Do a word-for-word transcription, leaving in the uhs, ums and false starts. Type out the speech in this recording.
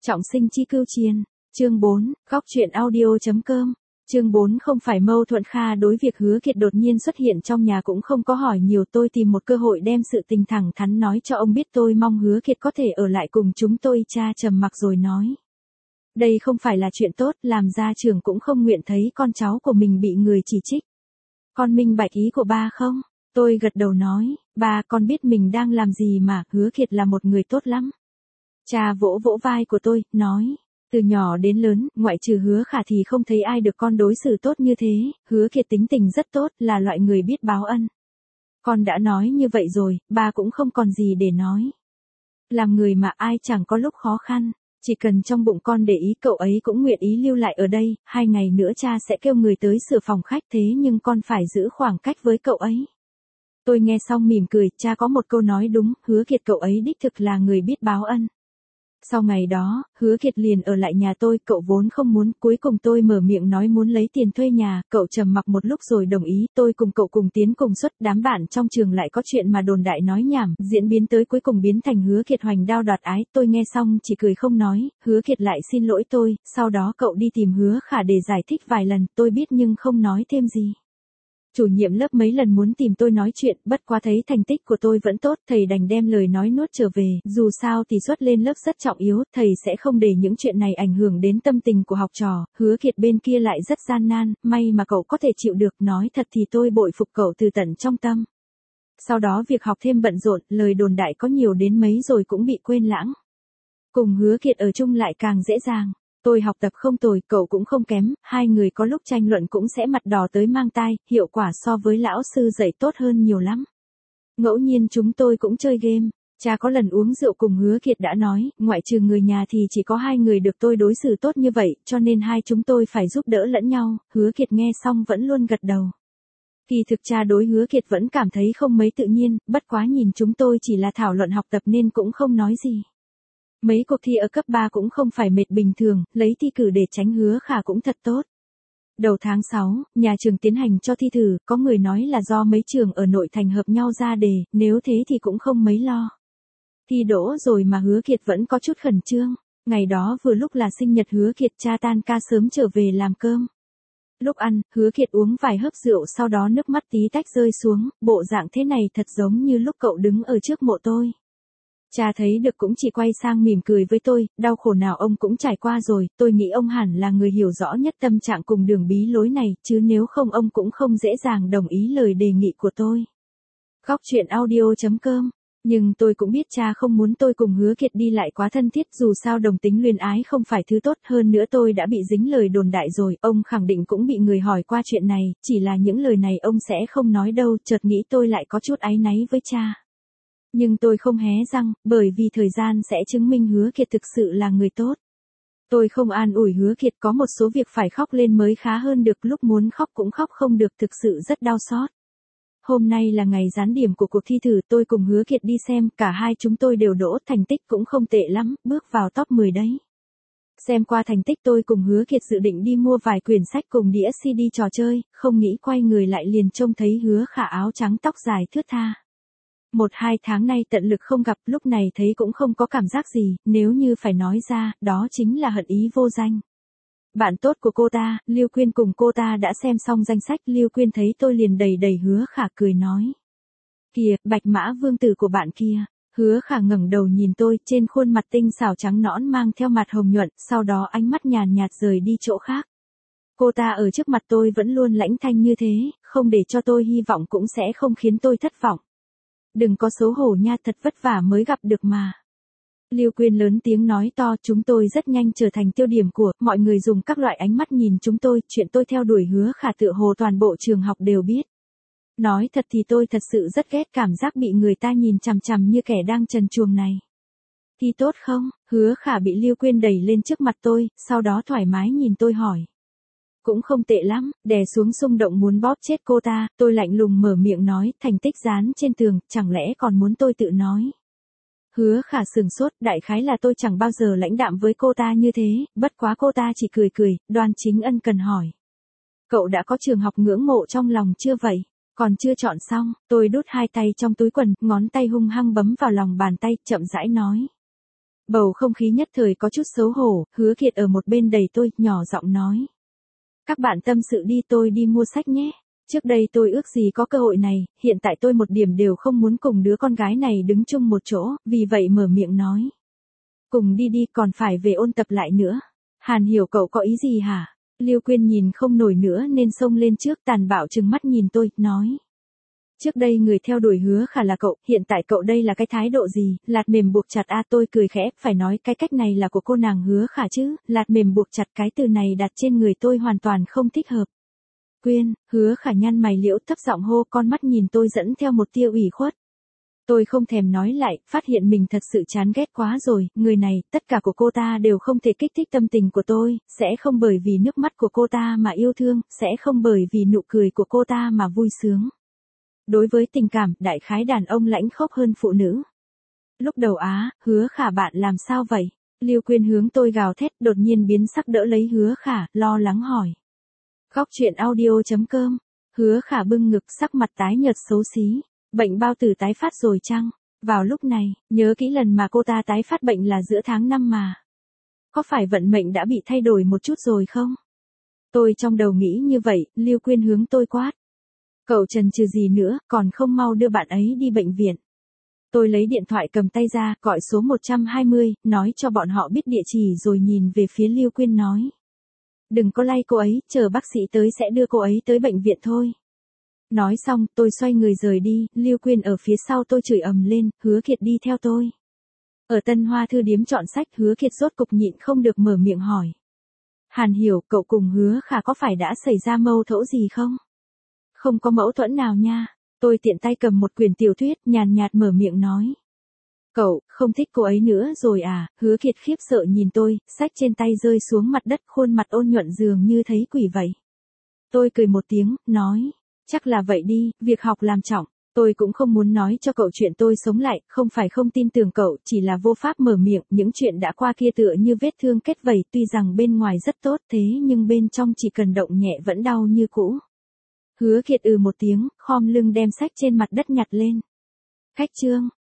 Trọng sinh chi cưu chiên, chương bốn, góc truyện audio.com, chương bốn không phải mâu thuẫn Kha đối việc Hứa Kiệt đột nhiên xuất hiện trong nhà cũng không có hỏi nhiều, tôi tìm một cơ hội đem sự tình thẳng thắn nói cho ông biết, tôi mong Hứa Kiệt có thể ở lại cùng chúng tôi. Cha trầm mặc rồi nói. Đây không phải là chuyện tốt, làm gia trưởng cũng không nguyện thấy con cháu của mình bị người chỉ trích. Con minh bạch ý của ba không? Tôi gật đầu nói, ba, con biết mình đang làm gì mà, Hứa Kiệt là một người tốt lắm. Cha vỗ vỗ vai của tôi, nói, từ nhỏ đến lớn, ngoại trừ Hứa Khả thì không thấy ai được con đối xử tốt như thế, Hứa Kiệt tính tình rất tốt, là loại người biết báo ân. Con đã nói như vậy rồi, ba cũng không còn gì để nói. Làm người mà ai chẳng có lúc khó khăn, chỉ cần trong bụng con để ý cậu ấy cũng nguyện ý lưu lại ở đây, hai ngày nữa cha sẽ kêu người tới sửa phòng khách, thế nhưng con phải giữ khoảng cách với cậu ấy. Tôi nghe xong mỉm cười, cha có một câu nói đúng, Hứa Kiệt cậu ấy đích thực là người biết báo ân. Sau ngày đó, Hứa Kiệt liền ở lại nhà tôi, cậu vốn không muốn, cuối cùng tôi mở miệng nói muốn lấy tiền thuê nhà, cậu trầm mặc một lúc rồi đồng ý, tôi cùng cậu cùng tiến cùng xuất, đám bạn trong trường lại có chuyện mà đồn đại nói nhảm, diễn biến tới cuối cùng biến thành Hứa Kiệt hoành đao đoạt ái, tôi nghe xong chỉ cười không nói, Hứa Kiệt lại xin lỗi tôi, sau đó cậu đi tìm Hứa Khả để giải thích vài lần, tôi biết nhưng không nói thêm gì. Chủ nhiệm lớp mấy lần muốn tìm tôi nói chuyện, bất quá thấy thành tích của tôi vẫn tốt, thầy đành đem lời nói nuốt trở về, dù sao thì suất lên lớp rất trọng yếu, thầy sẽ không để những chuyện này ảnh hưởng đến tâm tình của học trò. Hứa Kiệt bên kia lại rất gian nan, may mà cậu có thể chịu được, nói thật thì tôi bội phục cậu từ tận trong tâm. Sau đó việc học thêm bận rộn, lời đồn đại có nhiều đến mấy rồi cũng bị quên lãng. Cùng Hứa Kiệt ở chung lại càng dễ dàng. Tôi học tập không tồi, cậu cũng không kém, hai người có lúc tranh luận cũng sẽ mặt đỏ tới mang tai, hiệu quả so với lão sư dạy tốt hơn nhiều lắm. Ngẫu nhiên chúng tôi cũng chơi game, cha có lần uống rượu cùng Hứa Kiệt đã nói, ngoại trừ người nhà thì chỉ có hai người được tôi đối xử tốt như vậy, cho nên hai chúng tôi phải giúp đỡ lẫn nhau. Hứa Kiệt nghe xong vẫn luôn gật đầu. Kỳ thực cha đối Hứa Kiệt vẫn cảm thấy không mấy tự nhiên, bất quá nhìn chúng tôi chỉ là thảo luận học tập nên cũng không nói gì. Mấy cuộc thi ở cấp ba cũng không phải mệt bình thường, lấy thi cử để tránh Hứa Khả cũng thật tốt. Đầu tháng sáu, nhà trường tiến hành cho thi thử, có người nói là do mấy trường ở nội thành hợp nhau ra đề, nếu thế thì cũng không mấy lo. Thi đỗ rồi mà Hứa Kiệt vẫn có chút khẩn trương, ngày đó vừa lúc là sinh nhật Hứa Kiệt, cha tan ca sớm trở về làm cơm. Lúc ăn, Hứa Kiệt uống vài hớp rượu sau đó nước mắt tí tách rơi xuống, bộ dạng thế này thật giống như lúc cậu đứng ở trước mộ tôi. Cha thấy được cũng chỉ quay sang mỉm cười với tôi, đau khổ nào ông cũng trải qua rồi, tôi nghĩ ông hẳn là người hiểu rõ nhất tâm trạng cùng đường bí lối này, chứ nếu không ông cũng không dễ dàng đồng ý lời đề nghị của tôi. Góc truyện audio.com, nhưng tôi cũng biết cha không muốn tôi cùng Hứa Kiệt đi lại quá thân thiết, dù sao đồng tính luyến ái không phải thứ tốt, hơn nữa tôi đã bị dính lời đồn đại rồi, ông khẳng định cũng bị người hỏi qua chuyện này, chỉ là những lời này ông sẽ không nói đâu, chợt nghĩ tôi lại có chút áy náy với cha. Nhưng tôi không hé răng, bởi vì thời gian sẽ chứng minh Hứa Kiệt thực sự là người tốt. Tôi không an ủi Hứa Kiệt, có một số việc phải khóc lên mới khá hơn được, lúc muốn khóc cũng khóc không được, thực sự rất đau xót. Hôm nay là ngày gián điểm của cuộc thi thử, tôi cùng Hứa Kiệt đi xem, cả hai chúng tôi đều đỗ, thành tích cũng không tệ lắm, bước vào top mười đấy. Xem qua thành tích tôi cùng Hứa Kiệt dự định đi mua vài quyển sách cùng đĩa xê đê trò chơi, không nghĩ quay người lại liền trông thấy Hứa Khả áo trắng tóc dài thướt tha. Một hai tháng nay tận lực không gặp, lúc này thấy cũng không có cảm giác gì, nếu như phải nói ra, đó chính là hận ý vô danh. Bạn tốt của cô ta, Lưu Quyên cùng cô ta đã xem xong danh sách, Lưu Quyên thấy tôi liền đầy đầy Hứa Khả cười nói. Kìa, bạch mã vương tử của bạn kia. Hứa Khả ngẩng đầu nhìn tôi, trên khuôn mặt tinh xảo trắng nõn mang theo mặt hồng nhuận, sau đó ánh mắt nhàn nhạt rời đi chỗ khác. Cô ta ở trước mặt tôi vẫn luôn lãnh thanh như thế, không để cho tôi hy vọng cũng sẽ không khiến tôi thất vọng. Đừng có xấu hổ nha, thật vất vả mới gặp được mà. Lưu Quyên lớn tiếng nói to, chúng tôi rất nhanh trở thành tiêu điểm của, mọi người dùng các loại ánh mắt nhìn chúng tôi, chuyện tôi theo đuổi Hứa Khả tựa hồ toàn bộ trường học đều biết. Nói thật thì tôi thật sự rất ghét cảm giác bị người ta nhìn chằm chằm như kẻ đang trần truồng này. Thì tốt không? Hứa Khả bị Lưu Quyên đẩy lên trước mặt tôi, sau đó thoải mái nhìn tôi hỏi. Cũng không tệ lắm, đè xuống xung động muốn bóp chết cô ta, tôi lạnh lùng mở miệng nói, thành tích dán trên tường, chẳng lẽ còn muốn tôi tự nói. Hứa Khả sừng sốt, đại khái là tôi chẳng bao giờ lãnh đạm với cô ta như thế, bất quá cô ta chỉ cười cười, Đoan Chính Ân cần hỏi. Cậu đã có trường học ngưỡng mộ trong lòng chưa vậy? Còn chưa chọn xong, tôi đút hai tay trong túi quần, ngón tay hung hăng bấm vào lòng bàn tay, chậm rãi nói. Bầu không khí nhất thời có chút xấu hổ, Hứa Kiệt ở một bên đẩy tôi, nhỏ giọng nói. Các bạn tâm sự đi, tôi đi mua sách nhé. Trước đây tôi ước gì có cơ hội này, hiện tại tôi một điểm đều không muốn cùng đứa con gái này đứng chung một chỗ, vì vậy mở miệng nói. Cùng đi đi, còn phải về ôn tập lại nữa. Hàn Hiểu cậu có ý gì hả? Lưu Quyên nhìn không nổi nữa nên xông lên trước, tàn bạo trừng mắt nhìn tôi, nói. Trước đây người theo đuổi Hứa Khả là cậu, hiện tại cậu đây là cái thái độ gì, lạt mềm buộc chặt a à, tôi cười khẽ, phải nói cái cách này là của cô nàng Hứa Khả chứ, lạt mềm buộc chặt cái từ này đặt trên người tôi hoàn toàn không thích hợp. Quyên, Hứa Khả nhăn mày liễu thấp giọng hô, con mắt nhìn tôi dẫn theo một tia ủy khuất. Tôi không thèm nói lại, phát hiện mình thật sự chán ghét quá rồi, người này, tất cả của cô ta đều không thể kích thích tâm tình của tôi, sẽ không bởi vì nước mắt của cô ta mà yêu thương, sẽ không bởi vì nụ cười của cô ta mà vui sướng. Đối với tình cảm, đại khái đàn ông lãnh khốc hơn phụ nữ. Lúc đầu á, Hứa Khả bạn làm sao vậy? Lưu Quyên hướng tôi gào thét, đột nhiên biến sắc đỡ lấy Hứa Khả, lo lắng hỏi. Góc truyện audio chấm com. Hứa Khả bưng ngực, sắc mặt tái nhợt xấu xí. Bệnh bao tử tái phát rồi chăng? Vào lúc này, nhớ kỹ lần mà cô ta tái phát bệnh là giữa tháng năm mà. Có phải vận mệnh đã bị thay đổi một chút rồi không? Tôi trong đầu nghĩ như vậy, Lưu Quyên hướng tôi quát. Cậu chần chừ gì nữa, còn không mau đưa bạn ấy đi bệnh viện. Tôi lấy điện thoại cầm tay ra, gọi số một trăm hai mươi, nói cho bọn họ biết địa chỉ rồi nhìn về phía Lưu Quyên nói. Đừng có lay cô ấy, chờ bác sĩ tới sẽ đưa cô ấy tới bệnh viện thôi. Nói xong, tôi xoay người rời đi, Lưu Quyên ở phía sau tôi chửi ầm lên, Hứa Kiệt đi theo tôi. Ở Tân Hoa Thư điếm chọn sách, Hứa Kiệt rốt cục nhịn không được mở miệng hỏi. Hàn Hiểu, cậu cùng Hứa Khả có phải đã xảy ra mâu thuẫn gì không? Không có mâu thuẫn nào nha. Tôi tiện tay cầm một quyển tiểu thuyết, nhàn nhạt mở miệng nói. Cậu, không thích cô ấy nữa rồi à? Hứa Kiệt khiếp sợ nhìn tôi, sách trên tay rơi xuống mặt đất, khuôn mặt ôn nhuận dường như thấy quỷ vậy. Tôi cười một tiếng, nói. Chắc là vậy đi, việc học làm trọng. Tôi cũng không muốn nói cho cậu chuyện tôi sống lại, không phải không tin tưởng cậu, chỉ là vô pháp mở miệng, những chuyện đã qua kia tựa như vết thương kết vảy, tuy rằng bên ngoài rất tốt thế nhưng bên trong chỉ cần động nhẹ vẫn đau như cũ. Hứa Kiệt ừ một tiếng, khom lưng đem sách trên mặt đất nhặt lên. Khách chương.